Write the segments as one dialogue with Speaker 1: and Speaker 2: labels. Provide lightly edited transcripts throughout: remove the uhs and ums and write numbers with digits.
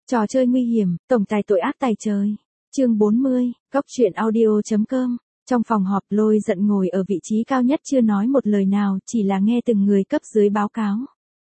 Speaker 1: Trò chơi nguy hiểm, tổng tài tội ác tài trời. Chương 40, Góc truyện audio.com. Trong phòng họp, Lôi Giận ngồi ở vị trí cao nhất chưa nói một lời nào, chỉ là nghe từng người cấp dưới báo cáo.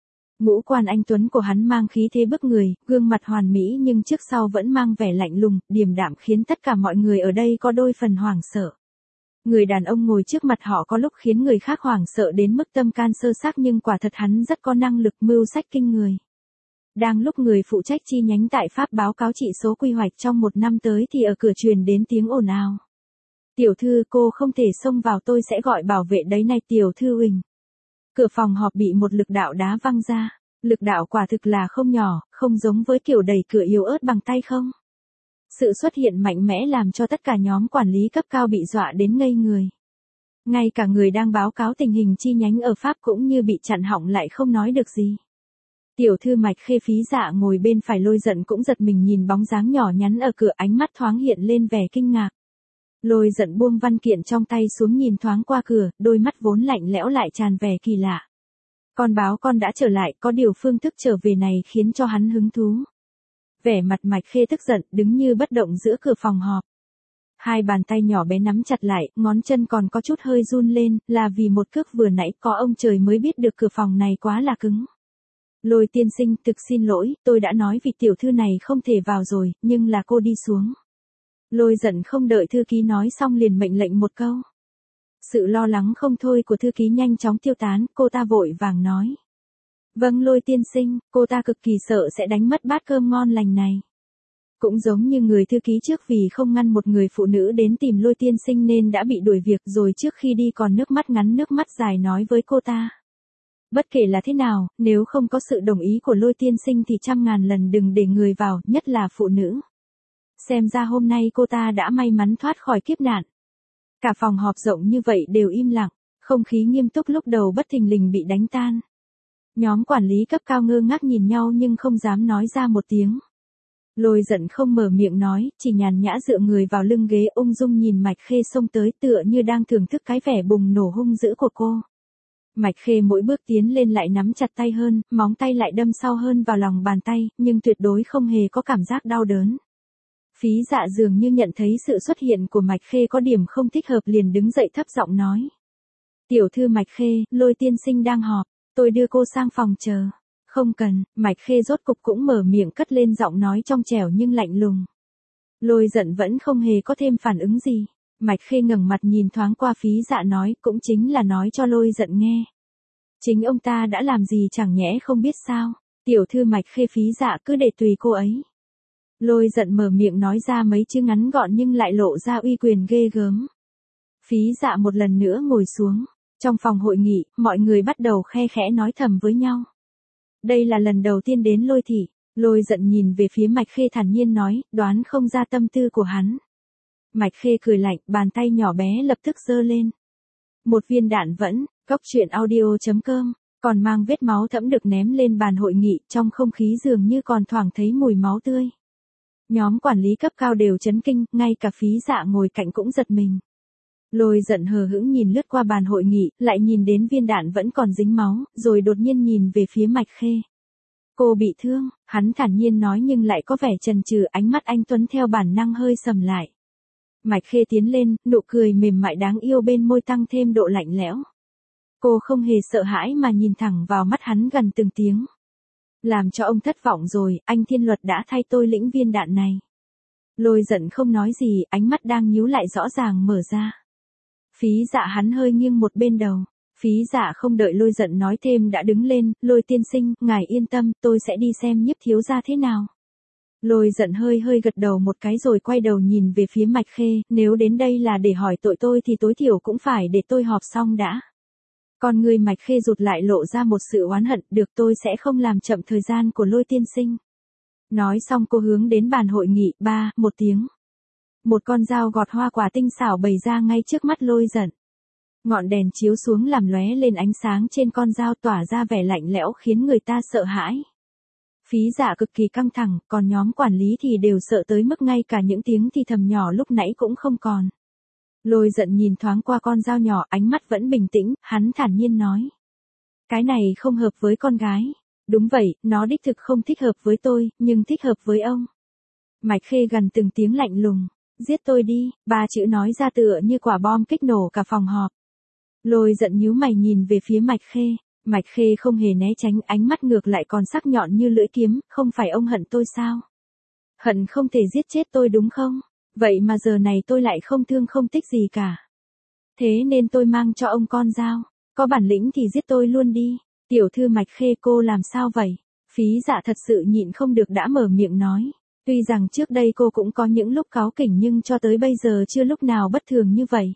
Speaker 1: Ngũ quan anh tuấn của hắn mang khí thế bức người, gương mặt hoàn mỹ nhưng trước sau vẫn mang vẻ lạnh lùng, điềm đạm khiến tất cả mọi người ở đây có đôi phần hoảng sợ. Người đàn ông ngồi trước mặt họ có lúc khiến người khác hoảng sợ đến mức tâm can sơ xác, nhưng quả thật hắn rất có năng lực mưu sách kinh người. Đang lúc người phụ trách chi nhánh tại Pháp báo cáo chỉ số quy hoạch trong một năm tới thì ở cửa truyền đến tiếng ồn ào. Tiểu thư, cô không thể xông vào, tôi sẽ gọi bảo vệ đấy này tiểu thư Huỳnh. Cửa phòng họp bị một lực đạo đá văng ra. Lực đạo quả thực là không nhỏ, không giống với kiểu đẩy cửa yếu ớt bằng tay không. Sự xuất hiện mạnh mẽ làm cho tất cả nhóm quản lý cấp cao bị dọa đến ngây người. Ngay cả người đang báo cáo tình hình chi nhánh ở Pháp cũng như bị chặn họng lại không nói được gì. Tiểu thư Mạch Khê Phí Dạ ngồi bên phải Lôi Giận cũng giật mình nhìn bóng dáng nhỏ nhắn ở cửa, ánh mắt thoáng hiện lên vẻ kinh ngạc. Lôi Giận buông văn kiện trong tay xuống nhìn thoáng qua cửa, đôi mắt vốn lạnh lẽo lại tràn vẻ kỳ lạ. Con báo con đã trở lại, có điều phương thức trở về này khiến cho hắn hứng thú. Vẻ mặt Mạch Khê tức giận, đứng như bất động giữa cửa phòng họp. Hai bàn tay nhỏ bé nắm chặt lại, ngón chân còn có chút hơi run lên, là vì một cước vừa nãy có ông trời mới biết được cửa phòng này quá là cứng. Lôi tiên sinh, thực xin lỗi, tôi đã nói vị tiểu thư này không thể vào rồi, nhưng là cô đi xuống. Lôi Giận không đợi thư ký nói xong liền mệnh lệnh một câu. Sự lo lắng không thôi của thư ký nhanh chóng tiêu tán, cô ta vội vàng nói. Vâng Lôi tiên sinh, cô ta cực kỳ sợ sẽ đánh mất bát cơm ngon lành này. Cũng giống như người thư ký trước vì không ngăn một người phụ nữ đến tìm Lôi tiên sinh nên đã bị đuổi việc, rồi trước khi đi còn nước mắt ngắn nước mắt dài nói với cô ta. Bất kể là thế nào, nếu không có sự đồng ý của Lôi tiên sinh thì trăm ngàn lần đừng để người vào, nhất là phụ nữ. Xem ra hôm nay cô ta đã may mắn thoát khỏi kiếp nạn. Cả phòng họp rộng như vậy đều im lặng, không khí nghiêm túc lúc đầu bất thình lình bị đánh tan. Nhóm quản lý cấp cao ngơ ngác nhìn nhau nhưng không dám nói ra một tiếng. Lôi Giận không mở miệng nói, chỉ nhàn nhã dựa người vào lưng ghế ung dung nhìn Mạch Khê xông tới, tựa như đang thưởng thức cái vẻ bùng nổ hung dữ của cô. Mạch Khê mỗi bước tiến lên lại nắm chặt tay hơn, móng tay lại đâm sâu hơn vào lòng bàn tay, nhưng tuyệt đối không hề có cảm giác đau đớn. Phí Dạ dường như nhận thấy sự xuất hiện của Mạch Khê có điểm không thích hợp liền đứng dậy thấp giọng nói. Tiểu thư Mạch Khê, Lôi tiên sinh đang họp, tôi đưa cô sang phòng chờ. Không cần, Mạch Khê rốt cục cũng mở miệng cất lên giọng nói trong trẻo nhưng lạnh lùng. Lôi Giận vẫn không hề có thêm phản ứng gì. Mạch Khê ngẩng mặt nhìn thoáng qua Phí Dạ nói, cũng chính là nói cho Lôi Giận nghe. Chính ông ta đã làm gì chẳng nhẽ không biết sao, tiểu thư Mạch Khê Phí Dạ cứ để tùy cô ấy. Lôi Giận mở miệng nói ra mấy chữ ngắn gọn nhưng lại lộ ra uy quyền ghê gớm. Phí Dạ một lần nữa ngồi xuống. Trong phòng hội nghị, mọi người bắt đầu khe khẽ nói thầm với nhau. Đây là lần đầu tiên đến Lôi thị. Lôi Giận nhìn về phía Mạch Khê thản nhiên nói, đoán không ra tâm tư của hắn. Mạch Khê cười lạnh, bàn tay nhỏ bé lập tức giơ lên. Một viên đạn vẫn, Góc truyện audio.com, còn mang vết máu thẫm được ném lên bàn hội nghị, trong không khí dường như còn thoảng thấy mùi máu tươi. Nhóm quản lý cấp cao đều chấn kinh, ngay cả Phí Dạ ngồi cạnh cũng giật mình. Lôi Giận hờ hững nhìn lướt qua bàn hội nghị, lại nhìn đến viên đạn vẫn còn dính máu, rồi đột nhiên nhìn về phía Mạch Khê. Cô bị thương, hắn thản nhiên nói nhưng lại có vẻ chần chừ, ánh mắt anh tuấn theo bản năng hơi sầm lại. Mạch Khê tiến lên, nụ cười mềm mại đáng yêu bên môi tăng thêm độ lạnh lẽo. Cô không hề sợ hãi mà nhìn thẳng vào mắt hắn gần từng tiếng. Làm cho ông thất vọng rồi, anh Thiên Luật đã thay tôi lĩnh viên đạn này. Lôi Giận không nói gì, ánh mắt đang nhíu lại rõ ràng mở ra. Phí Dạ hắn hơi nghiêng một bên đầu. Phí Dạ không đợi Lôi Giận nói thêm đã đứng lên, Lôi tiên sinh, ngài yên tâm, tôi sẽ đi xem Nhiếp thiếu gia thế nào. Lôi Giận hơi gật đầu một cái rồi quay đầu nhìn về phía Mạch Khê, nếu đến đây là để hỏi tội tôi thì tối thiểu cũng phải để tôi họp xong đã. Còn người Mạch Khê rụt lại lộ ra một sự oán hận, được tôi sẽ không làm chậm thời gian của Lôi tiên sinh. Nói xong cô hướng đến bàn hội nghị, một tiếng. Một con dao gọt hoa quả tinh xảo bày ra ngay trước mắt Lôi Giận. Ngọn đèn chiếu xuống làm lóe lên ánh sáng trên con dao tỏa ra vẻ lạnh lẽo khiến người ta sợ hãi. Phí Dạ cực kỳ căng thẳng, còn nhóm quản lý thì đều sợ tới mức ngay cả những tiếng thì thầm nhỏ lúc nãy cũng không còn. Lôi Giận nhìn thoáng qua con dao nhỏ, ánh mắt vẫn bình tĩnh, hắn thản nhiên nói. Cái này không hợp với con gái. Đúng vậy, nó đích thực không thích hợp với tôi, nhưng thích hợp với ông. Mạch Khê gần từng tiếng lạnh lùng. Giết tôi đi, ba chữ nói ra tựa như quả bom kích nổ cả phòng họp. Lôi giận nhíu mày nhìn về phía Mạch Khê. Mạch Khê không hề né tránh, ánh mắt ngược lại còn sắc nhọn như lưỡi kiếm, không phải ông hận tôi sao? Hận không thể giết chết tôi đúng không? Vậy mà giờ này tôi lại không thương không tích gì cả. Thế nên tôi mang cho ông con dao, có bản lĩnh thì giết tôi luôn đi. Tiểu thư Mạch Khê, cô làm sao vậy? Phí Dạ thật sự nhịn không được đã mở miệng nói. Tuy rằng trước đây cô cũng có những lúc cáu kỉnh nhưng cho tới bây giờ chưa lúc nào bất thường như vậy.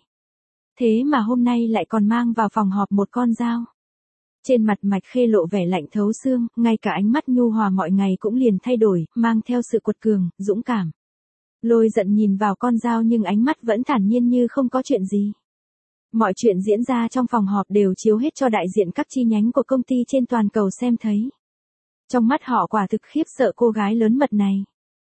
Speaker 1: Thế mà hôm nay lại còn mang vào phòng họp một con dao. Trên mặt Mạch Khê lộ vẻ lạnh thấu xương, ngay cả ánh mắt nhu hòa mọi ngày cũng liền thay đổi, mang theo sự quật cường, dũng cảm. Lôi giận nhìn vào con dao nhưng ánh mắt vẫn thản nhiên như không có chuyện gì. Mọi chuyện diễn ra trong phòng họp đều chiếu hết cho đại diện các chi nhánh của công ty trên toàn cầu xem thấy. Trong mắt họ quả thực khiếp sợ cô gái lớn mật này.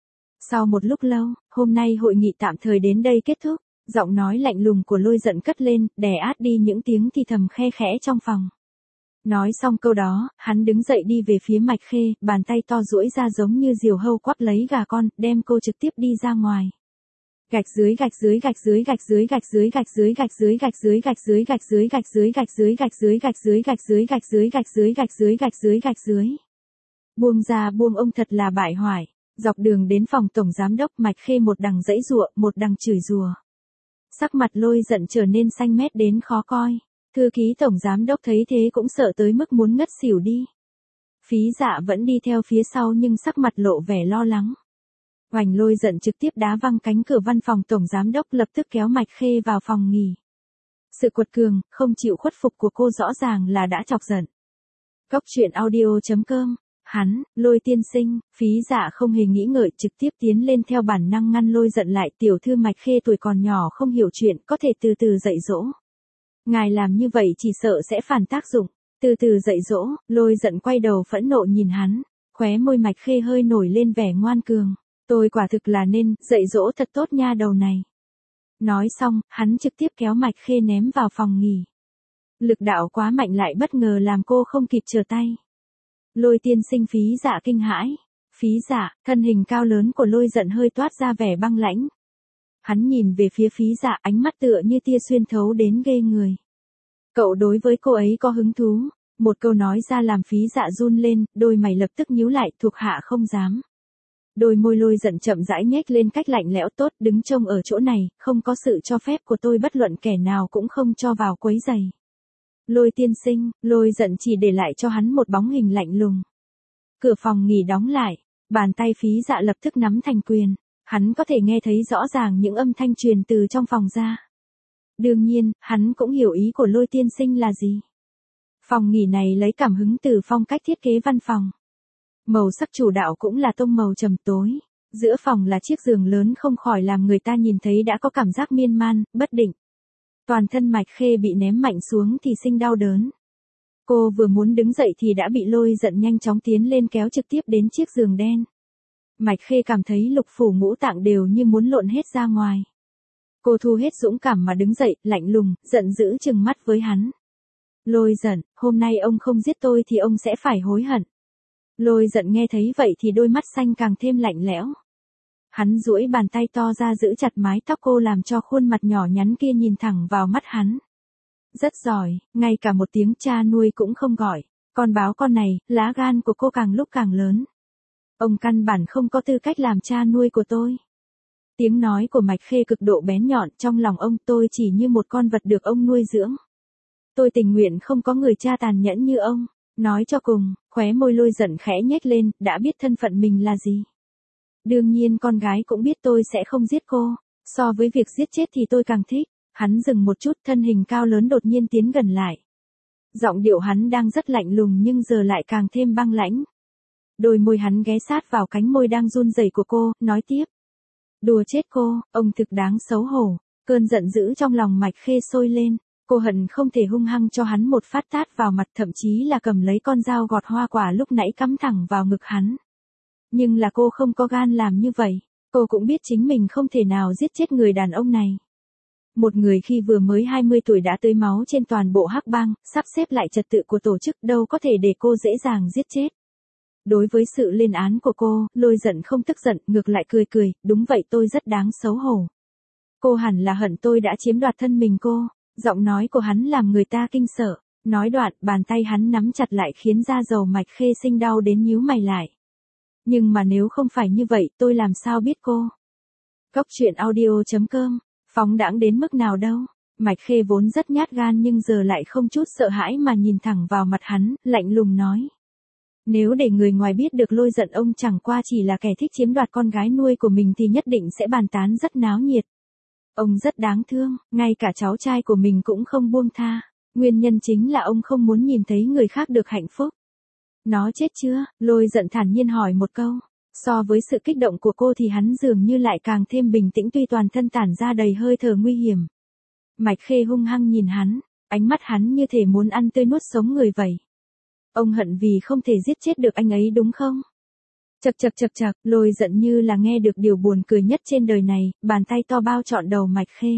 Speaker 1: Sau một lúc lâu, hôm nay hội nghị tạm thời đến đây kết thúc, giọng nói lạnh lùng của Lôi giận cất lên, đè át đi những tiếng thì thầm khe khẽ trong phòng. Nói xong câu đó, hắn đứng dậy đi về phía Mạch Khê, bàn tay to duỗi ra giống như diều hâu quắp lấy gà con, đem cô trực tiếp đi ra ngoài. Gạch dưới gạch dưới gạch dưới gạch dưới gạch dưới gạch dưới gạch dưới gạch dưới gạch dưới gạch dưới gạch dưới gạch dưới gạch dưới gạch dưới gạch dưới gạch dưới gạch dưới gạch dưới gạch dưới gạch dưới. Buông ra buông ông thật là bại hoại. Dọc đường đến phòng tổng giám đốc, Mạch Khê một đằng giãy giụa, một đằng chửi rủa. Sắc mặt Lôi giận trở nên xanh mét đến khó coi. Thư ký tổng giám đốc thấy thế cũng sợ tới mức muốn ngất xỉu đi. Phí Dạ vẫn đi theo phía sau nhưng sắc mặt lộ vẻ lo lắng. Oành, Lôi giận trực tiếp đá văng cánh cửa văn phòng tổng giám đốc, lập tức kéo Mạch Khê vào phòng nghỉ. Sự quật cường, không chịu khuất phục của cô rõ ràng là đã chọc giận. Cốc truyện audio.com. Hắn, Lôi tiên sinh. Phí Dạ không hề nghĩ ngợi, trực tiếp tiến lên theo bản năng ngăn Lôi giận lại. Tiểu thư Mạch Khê tuổi còn nhỏ không hiểu chuyện, có thể từ từ dạy dỗ. Ngài làm như vậy chỉ sợ sẽ phản tác dụng. Từ từ dạy dỗ. Lôi giận quay đầu phẫn nộ nhìn hắn. Khóe môi Mạch Khê hơi nổi lên vẻ ngoan cường. Tôi quả thực là nên dạy dỗ thật tốt nha đầu này. Nói xong, hắn trực tiếp kéo Mạch Khê ném vào phòng nghỉ. Lực đạo quá mạnh lại bất ngờ làm cô không kịp trở tay. Lôi tiên sinh. Phí Dạ kinh hãi. Phí Dạ, thân hình cao lớn của Lôi giận hơi toát ra vẻ băng lãnh. Hắn nhìn về phía Phí Dạ, ánh mắt tựa như tia xuyên thấu đến ghê người. Cậu đối với cô ấy có hứng thú. Một câu nói ra làm Phí Dạ run lên, đôi mày lập tức nhíu lại, thuộc hạ không dám. Đôi môi Lôi giận chậm rãi nhếch lên cách lạnh lẽo, tốt, đứng trông ở chỗ này, không có sự cho phép của tôi bất luận kẻ nào cũng không cho vào quấy rầy. Lôi tiên sinh. Lôi giận chỉ để lại cho hắn một bóng hình lạnh lùng. Cửa phòng nghỉ đóng lại, bàn tay Phí Dạ lập tức nắm thành quyền. Hắn có thể nghe thấy rõ ràng những âm thanh truyền từ trong phòng ra. Đương nhiên, hắn cũng hiểu ý của Lôi tiên sinh là gì. Phòng nghỉ này lấy cảm hứng từ phong cách thiết kế văn phòng. Màu sắc chủ đạo cũng là tông màu trầm tối. Giữa phòng là chiếc giường lớn không khỏi làm người ta nhìn thấy đã có cảm giác miên man, bất định. Toàn thân Mạch Khê bị ném mạnh xuống thì sinh đau đớn. Cô vừa muốn đứng dậy thì đã bị Lôi giận nhanh chóng tiến lên kéo trực tiếp đến chiếc giường đen. Mạch Khê cảm thấy lục phủ ngũ tạng đều như muốn lộn hết ra ngoài. Cô thu hết dũng cảm mà đứng dậy, lạnh lùng, giận dữ trừng mắt với hắn. Lôi giận, hôm nay ông không giết tôi thì ông sẽ phải hối hận. Lôi giận nghe thấy vậy thì đôi mắt xanh càng thêm lạnh lẽo. Hắn duỗi bàn tay to ra giữ chặt mái tóc cô làm cho khuôn mặt nhỏ nhắn kia nhìn thẳng vào mắt hắn. Rất giỏi, ngay cả một tiếng cha nuôi cũng không gọi. Con báo con này, lá gan của cô càng lúc càng lớn. Ông căn bản không có tư cách làm cha nuôi của tôi. Tiếng nói của Mạch Khê cực độ bén nhọn, trong lòng ông tôi chỉ như một con vật được ông nuôi dưỡng. Tôi tình nguyện không có người cha tàn nhẫn như ông. Nói cho cùng, khóe môi Lôi giận khẽ nhếch lên, đã biết thân phận mình là gì. Đương nhiên con gái cũng biết tôi sẽ không giết cô. So với việc giết chết thì tôi càng thích. Hắn dừng một chút, thân hình cao lớn đột nhiên tiến gần lại. Giọng điệu hắn đang rất lạnh lùng nhưng giờ lại càng thêm băng lãnh. Đôi môi hắn ghé sát vào cánh môi đang run rẩy của cô, nói tiếp. Đùa chết cô, ông thực đáng xấu hổ. Cơn giận dữ trong lòng Mạch Khê sôi lên. Cô hận không thể hung hăng cho hắn một phát tát vào mặt, thậm chí là cầm lấy con dao gọt hoa quả lúc nãy cắm thẳng vào ngực hắn. Nhưng là cô không có gan làm như vậy. Cô cũng biết chính mình không thể nào giết chết người đàn ông này. Một người khi vừa mới 20 tuổi đã tưới máu trên toàn bộ Hắc Bang, sắp xếp lại trật tự của tổ chức đâu có thể để cô dễ dàng giết chết. Đối với sự lên án của cô, Lôi Giận không tức giận, ngược lại cười cười, đúng vậy tôi rất đáng xấu hổ. Cô hẳn là hận tôi đã chiếm đoạt thân mình cô. Giọng nói của hắn làm người ta kinh sợ. Nói đoạn, bàn tay hắn nắm chặt lại khiến da dầu Mạch Khê Sinh đau đến nhíu mày lại. Nhưng mà nếu không phải như vậy, tôi làm sao biết cô? Cốc truyện audio.com, phóng đãng đến mức nào đâu. Mạch Khê vốn rất nhát gan nhưng giờ lại không chút sợ hãi mà nhìn thẳng vào mặt hắn, lạnh lùng nói. Nếu để người ngoài biết được Lôi Giận ông chẳng qua chỉ là kẻ thích chiếm đoạt con gái nuôi của mình thì nhất định sẽ bàn tán rất náo nhiệt. Ông rất đáng thương, ngay cả cháu trai của mình cũng không buông tha. Nguyên nhân chính là ông không muốn nhìn thấy người khác được hạnh phúc. Nó chết chưa? Lôi Giận thản nhiên hỏi một câu. So với sự kích động của cô thì hắn dường như lại càng thêm bình tĩnh tuy toàn thân tản ra đầy hơi thở nguy hiểm. Mạch Khê hung hăng nhìn hắn, ánh mắt hắn như thể muốn ăn tươi nuốt sống người vậy. Ông hận vì không thể giết chết được anh ấy đúng không? Chậc, Lôi Giận như là nghe được điều buồn cười nhất trên đời này, bàn tay to bao trọn đầu Mạch Khê.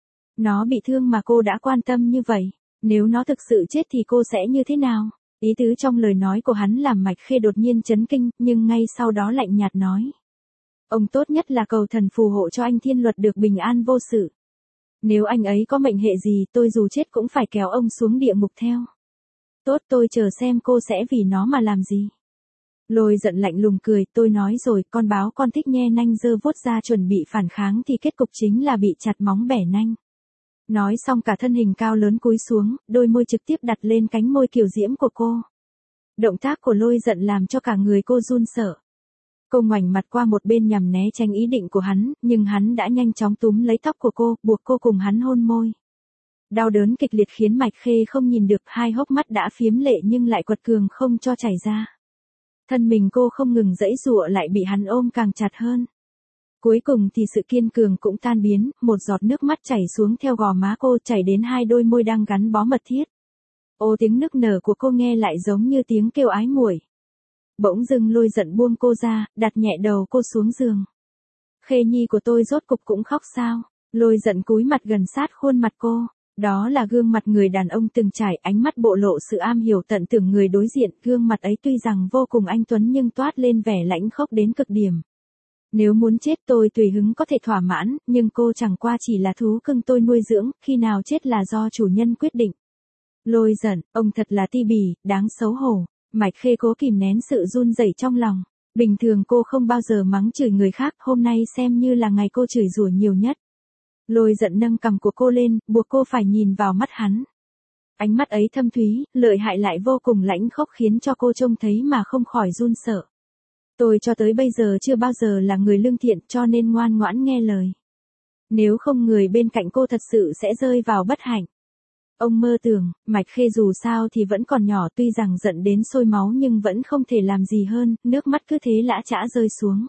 Speaker 1: Nó bị thương mà cô đã quan tâm như vậy, nếu nó thực sự chết thì cô sẽ như thế nào? Ý tứ trong lời nói của hắn làm Mạch Khê đột nhiên chấn kinh, nhưng ngay sau đó lạnh nhạt nói. Ông tốt nhất là cầu thần phù hộ cho anh Thiên Luật được bình an vô sự. Nếu anh ấy có mệnh hệ gì tôi dù chết cũng phải kéo ông xuống địa ngục theo. Tốt tôi chờ xem cô sẽ vì nó mà làm gì. Lôi Giận lạnh lùng cười, tôi nói rồi, con báo con thích nhe nanh giơ vuốt ra chuẩn bị phản kháng thì kết cục chính là bị chặt móng bẻ nanh. Nói xong cả thân hình cao lớn cúi xuống, đôi môi trực tiếp đặt lên cánh môi kiều diễm của cô. Động tác của Lôi Giận làm cho cả người cô run sợ. Cô ngoảnh mặt qua một bên nhằm né tránh ý định của hắn, nhưng hắn đã nhanh chóng túm lấy tóc của cô, buộc cô cùng hắn hôn môi. Đau đớn kịch liệt khiến Mạch Khê không nhìn được, hai hốc mắt đã phiếm lệ nhưng lại quật cường không cho chảy ra. Thân mình cô không ngừng giãy giụa lại bị hắn ôm càng chặt hơn. Cuối cùng thì sự kiên cường cũng tan biến, một giọt nước mắt chảy xuống theo gò má cô chảy đến hai đôi môi đang gắn bó mật thiết. Ô tiếng nức nở của cô nghe lại giống như tiếng kêu ái muội. Bỗng dưng Lôi Giận buông cô ra, đặt nhẹ đầu cô xuống giường. Khê nhi của tôi rốt cục cũng khóc sao? Lôi Giận cúi mặt gần sát khuôn mặt cô. Đó là gương mặt người đàn ông từng trải, ánh mắt bộ lộ sự am hiểu tận tưởng người đối diện. Gương mặt ấy tuy rằng vô cùng anh tuấn nhưng toát lên vẻ lãnh khốc đến cực điểm. Nếu muốn chết tôi tùy hứng có thể thỏa mãn, nhưng cô chẳng qua chỉ là thú cưng tôi nuôi dưỡng, khi nào chết là do chủ nhân quyết định. Lôi Giận, ông thật là ti bỉ, đáng xấu hổ. Mạch Khê cố kìm nén sự run rẩy trong lòng. Bình thường cô không bao giờ mắng chửi người khác, hôm nay xem như là ngày cô chửi rủa nhiều nhất. Lôi Giận nâng cằm của cô lên, buộc cô phải nhìn vào mắt hắn. Ánh mắt ấy thâm thúy, lợi hại lại vô cùng lãnh khốc khiến cho cô trông thấy mà không khỏi run sợ. Tôi cho tới bây giờ chưa bao giờ là người lương thiện cho nên ngoan ngoãn nghe lời. Nếu không người bên cạnh cô thật sự sẽ rơi vào bất hạnh. Ông mơ tưởng, Mạch Khê dù sao thì vẫn còn nhỏ tuy rằng giận đến sôi máu nhưng vẫn không thể làm gì hơn, nước mắt cứ thế lã chã rơi xuống.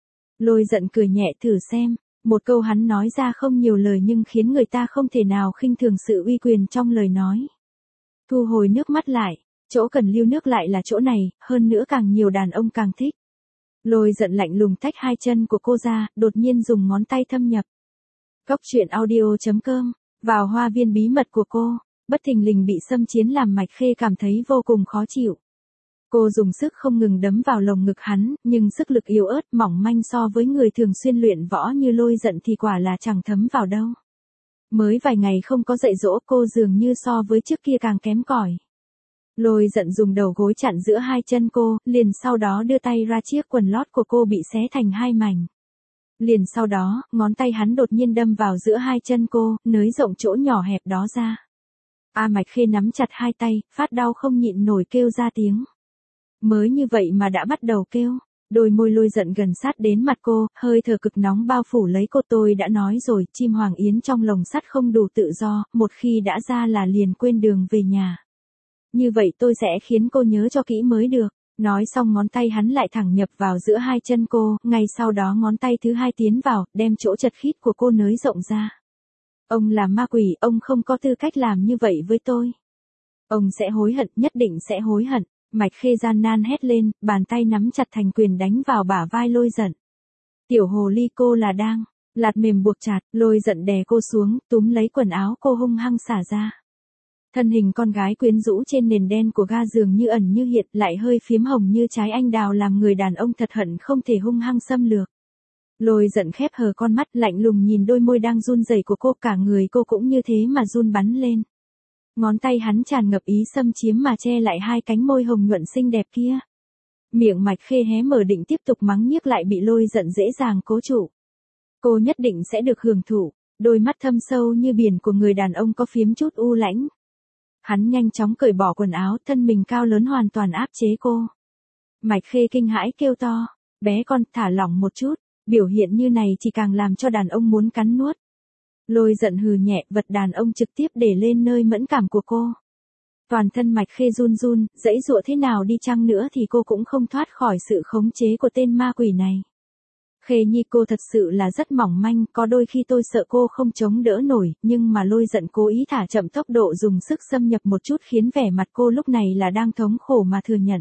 Speaker 1: Lôi Giận cười nhẹ thử xem, một câu hắn nói ra không nhiều lời nhưng khiến người ta không thể nào khinh thường sự uy quyền trong lời nói. Thu hồi nước mắt lại, chỗ cần lưu nước lại là chỗ này, hơn nữa càng nhiều đàn ông càng thích. Lôi Giận lạnh lùng tách hai chân của cô ra, đột nhiên dùng ngón tay thâm nhập. Cốc truyện audio.com, vào hoa viên bí mật của cô, bất thình lình bị xâm chiếm làm Mạch Khê cảm thấy vô cùng khó chịu. Cô dùng sức không ngừng đấm vào lồng ngực hắn, nhưng sức lực yếu ớt mỏng manh so với người thường xuyên luyện võ như Lôi Giận thì quả là chẳng thấm vào đâu. Mới vài ngày không có dạy dỗ cô dường như so với trước kia càng kém cỏi. Lôi Giận dùng đầu gối chặn giữa hai chân cô, liền sau đó đưa tay ra chiếc quần lót của cô bị xé thành hai mảnh. Liền sau đó, ngón tay hắn đột nhiên đâm vào giữa hai chân cô, nới rộng chỗ nhỏ hẹp đó ra. Mạch Khê nắm chặt hai tay, phát đau không nhịn nổi kêu ra tiếng. Mới như vậy mà đã bắt đầu kêu. Đôi môi Lôi Giận gần sát đến mặt cô, hơi thở cực nóng bao phủ lấy cô. Tôi đã nói rồi, chim hoàng yến trong lồng sắt không đủ tự do, một khi đã ra là liền quên đường về nhà. Như vậy tôi sẽ khiến cô nhớ cho kỹ mới được. Nói xong ngón tay hắn lại thẳng nhập vào giữa hai chân cô, ngay sau đó ngón tay thứ hai tiến vào, đem chỗ chật khít của cô nới rộng ra. Ông là ma quỷ, ông không có tư cách làm như vậy với tôi. Ông sẽ hối hận, nhất định sẽ hối hận. Mạch Khê gian nan hét lên, bàn tay nắm chặt thành quyền đánh vào bả vai Lôi Giận. Tiểu hồ ly cô là đang, lạt mềm buộc chặt, Lôi Giận đè cô xuống, túm lấy quần áo cô hung hăng xả ra. Thân hình con gái quyến rũ trên nền đen của ga giường như ẩn như hiện, lại hơi phím hồng như trái anh đào làm người đàn ông thật hận không thể hung hăng xâm lược. Lôi giận khép hờ con mắt lạnh lùng nhìn đôi môi đang run rẩy của cô, cả người cô cũng như thế mà run bắn lên. Ngón tay hắn tràn ngập ý xâm chiếm mà che lại hai cánh môi hồng nhuận xinh đẹp kia. Miệng Mạch Khê hé mở định tiếp tục mắng nhiếc lại bị Lôi giận dễ dàng cố trụ. Cô nhất định sẽ được hưởng thụ, đôi mắt thâm sâu như biển của người đàn ông có phiếm chút u lãnh. Hắn nhanh chóng cởi bỏ quần áo, thân mình cao lớn hoàn toàn áp chế cô. Mạch Khê kinh hãi kêu to, bé con thả lỏng một chút, biểu hiện như này chỉ càng làm cho đàn ông muốn cắn nuốt. Lôi giận hừ nhẹ, vật đàn ông trực tiếp để lên nơi mẫn cảm của cô. Toàn thân Mạch Khê run run, dãy dụa thế nào đi chăng nữa thì cô cũng không thoát khỏi sự khống chế của tên ma quỷ này. Khê Nhi, cô thật sự là rất mỏng manh, có đôi khi tôi sợ cô không chống đỡ nổi, nhưng mà Lôi giận cố ý thả chậm tốc độ dùng sức xâm nhập một chút khiến vẻ mặt cô lúc này là đang thống khổ mà thừa nhận.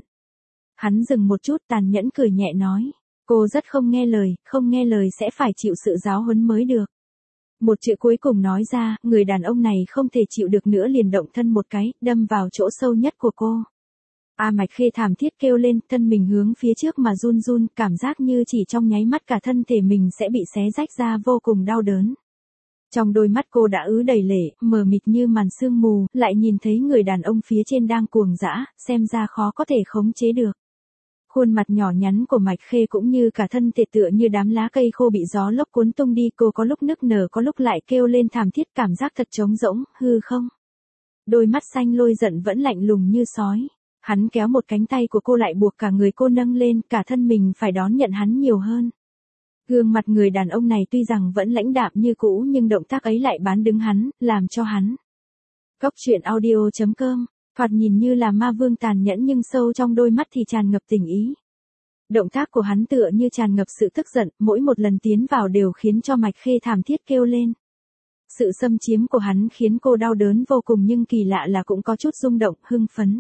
Speaker 1: Hắn dừng một chút tàn nhẫn cười nhẹ nói, cô rất không nghe lời sẽ phải chịu sự giáo huấn mới được. Một chữ cuối cùng nói ra, người đàn ông này không thể chịu được nữa liền động thân một cái, đâm vào chỗ sâu nhất của cô. Mạch Khê thảm thiết kêu lên, thân mình hướng phía trước mà run run, cảm giác như chỉ trong nháy mắt cả thân thể mình sẽ bị xé rách ra, vô cùng đau đớn. Trong đôi mắt cô đã ứ đầy lệ, mờ mịt như màn sương mù, lại nhìn thấy người đàn ông phía trên đang cuồng dã, xem ra khó có thể khống chế được. Khuôn mặt nhỏ nhắn của Mạch Khê cũng như cả thân thể tựa như đám lá cây khô bị gió lốc cuốn tung đi, cô có lúc nức nở có lúc lại kêu lên thảm thiết, cảm giác thật trống rỗng, hư không. Đôi mắt xanh Lôi giận vẫn lạnh lùng như sói. Hắn kéo một cánh tay của cô lại buộc cả người cô nâng lên, cả thân mình phải đón nhận hắn nhiều hơn. Gương mặt người đàn ông này tuy rằng vẫn lãnh đạm như cũ nhưng động tác ấy lại bán đứng hắn, làm cho hắn. Cốc truyện audio.com, thoạt nhìn như là ma vương tàn nhẫn nhưng sâu trong đôi mắt thì tràn ngập tình ý. Động tác của hắn tựa như tràn ngập sự tức giận, mỗi một lần tiến vào đều khiến cho Mạch Khê thảm thiết kêu lên. Sự xâm chiếm của hắn khiến cô đau đớn vô cùng nhưng kỳ lạ là cũng có chút rung động, hưng phấn.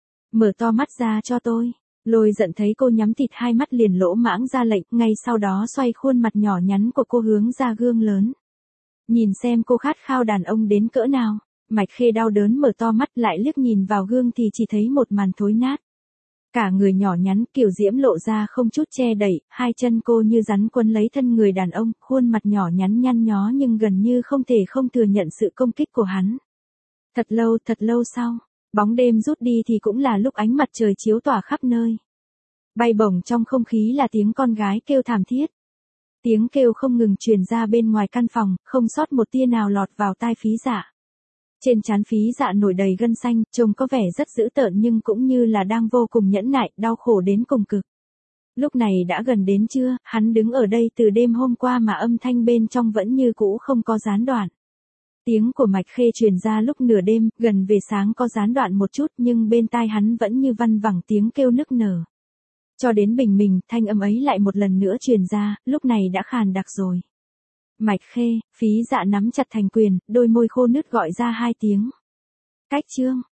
Speaker 1: Mở to mắt ra cho tôi. Lôi giận thấy cô nhắm thịt hai mắt liền lỗ mãng ra lệnh, ngay sau đó xoay khuôn mặt nhỏ nhắn của cô hướng ra gương lớn. Nhìn xem cô khát khao đàn ông đến cỡ nào. Mạch Khê đau đớn mở to mắt lại liếc nhìn vào gương thì chỉ thấy một màn thối nát. Cả người nhỏ nhắn kiều diễm lộ ra không chút che đậy, hai chân cô như rắn quấn lấy thân người đàn ông, khuôn mặt nhỏ nhắn nhăn nhó nhưng gần như không thể không thừa nhận sự công kích của hắn. Thật lâu sau. Bóng đêm rút đi thì cũng là lúc ánh mặt trời chiếu tỏa khắp nơi. Bay bổng trong không khí là tiếng con gái kêu thảm thiết. Tiếng kêu không ngừng truyền ra bên ngoài căn phòng, không sót một tia nào lọt vào tai Phí Dạ. Trên trán Phí Dạ nổi đầy gân xanh, trông có vẻ rất dữ tợn nhưng cũng như là đang vô cùng nhẫn nại, đau khổ đến cùng cực. Lúc này đã gần đến trưa, hắn đứng ở đây từ đêm hôm qua mà âm thanh bên trong vẫn như cũ không có gián đoạn. Tiếng của Mạch Khê truyền ra lúc nửa đêm, gần về sáng có gián đoạn một chút nhưng bên tai hắn vẫn như văng vẳng tiếng kêu nức nở. Cho đến bình minh, thanh âm ấy lại một lần nữa truyền ra, lúc này đã khàn đặc rồi. Mạch Khê, Phí Dạ nắm chặt thành quyền, đôi môi khô nứt gọi ra hai tiếng. Cách chương.